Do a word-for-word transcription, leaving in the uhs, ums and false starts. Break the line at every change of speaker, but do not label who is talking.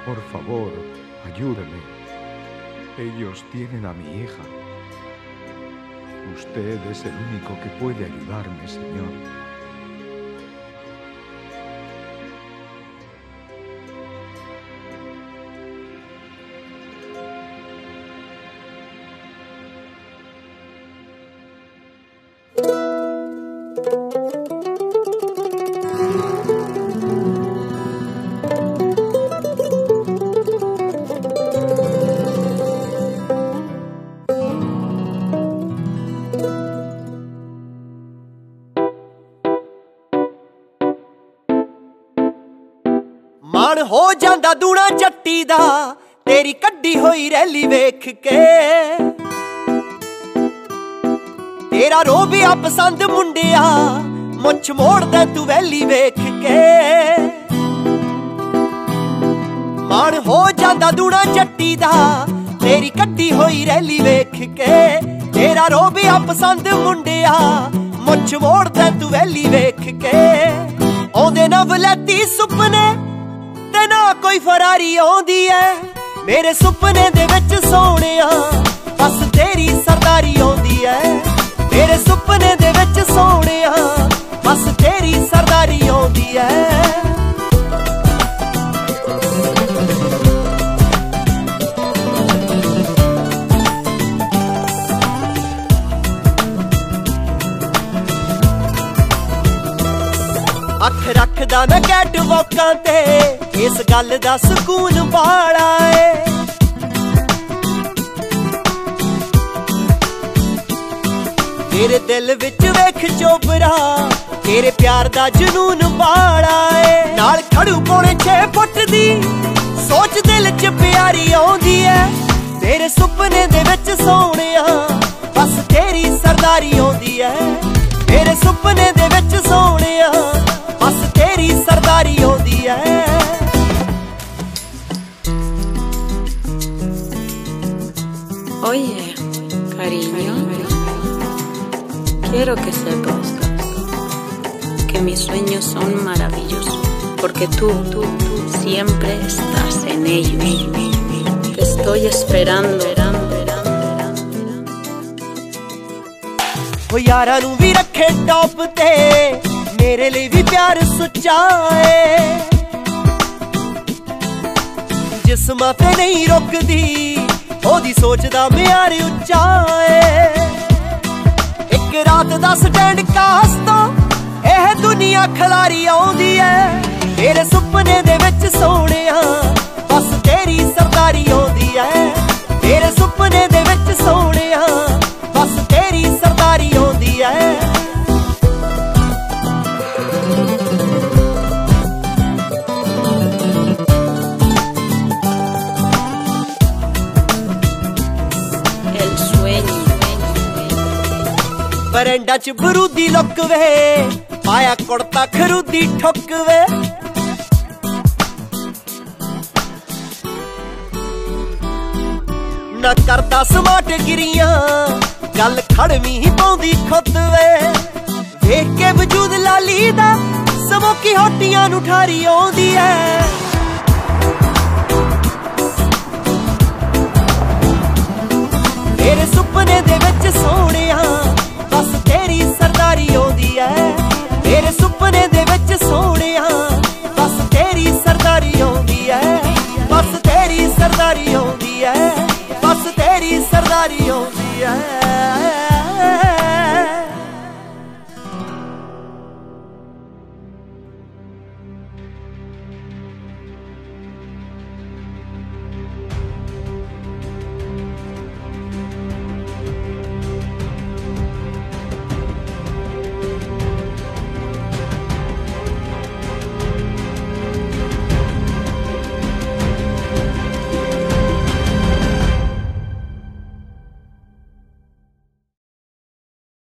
Por favor, ayúdeme. Ellos tienen a mi hija. Usted es el único que puede ayudarme, Señor.
मन हो जांदा दूना जट्टी दा तेरी कड्डी होई रैली वेख के। तेरा रोबिया पसंद मुंडिया मुछ मोड़ दे तू वैली वेख के। मन हो जांदा दूना जट्टी दा तेरी कड्डी होई रैली वेख के। तेरा रोबिया पसंद मुंडिया मुछ मोड़ दे तू वैली वेख के। आउंदे ना वलैती सुपने ते ना कोई फरारी आउंदी है। मेरे सुपने दे विच सोहणिया बस तेरी सरदारी आउंदी है। मेरे सुपने दे विच सोहणिया बस तेरी सरदारी आउंदी है। अख रखदा मैं कैट वॉकां ते इस गल दा सुकून बाड़ा है। तेरे दिल विच वेख चोबरा तेरे प्यार दा जुनून बाड़ा है। नाल खड़ू पौने छे फुट दी सोच दिल च प्यारी आउंदी है। तेरे सुपने दे विच सोहणिया बस तेरी सरदारी आउंदी है। मेरे सुपने दे विच सोहणिया बस तेरी सरदारी आउंदी है।
Oye, cariño, quiero que sepas que mis sueños son maravillosos, porque tú, tú, tú siempre estás en ellos. Te estoy esperando.
ओ यारा नू भी रखे टॉप ते मेरे लिए भी प्यार सुच्चा है। जिस्मां ते नहीं रुकदी ओदी सोचदा म्यार उच्चा है। एक रात दा स्टैंड कास तो एह दुनिया खलारी आउंदी है। मेरे सुपने दे विच सोहणिया बस तेरी सरदारी आउंदी है। मेरे सुपने दे विच सोहणिया बस तेरी सरदारी आउंदी है। बरंडा च बरूदी लुक वे पाया कुड़ता खरूदी ठुक वे। ना करदा समाट गिरियां गल खड़वी ही पाउंदी खुद वे। वेख के वजूद लाली दा समोकी होटियां नू ठारी आउंदी है।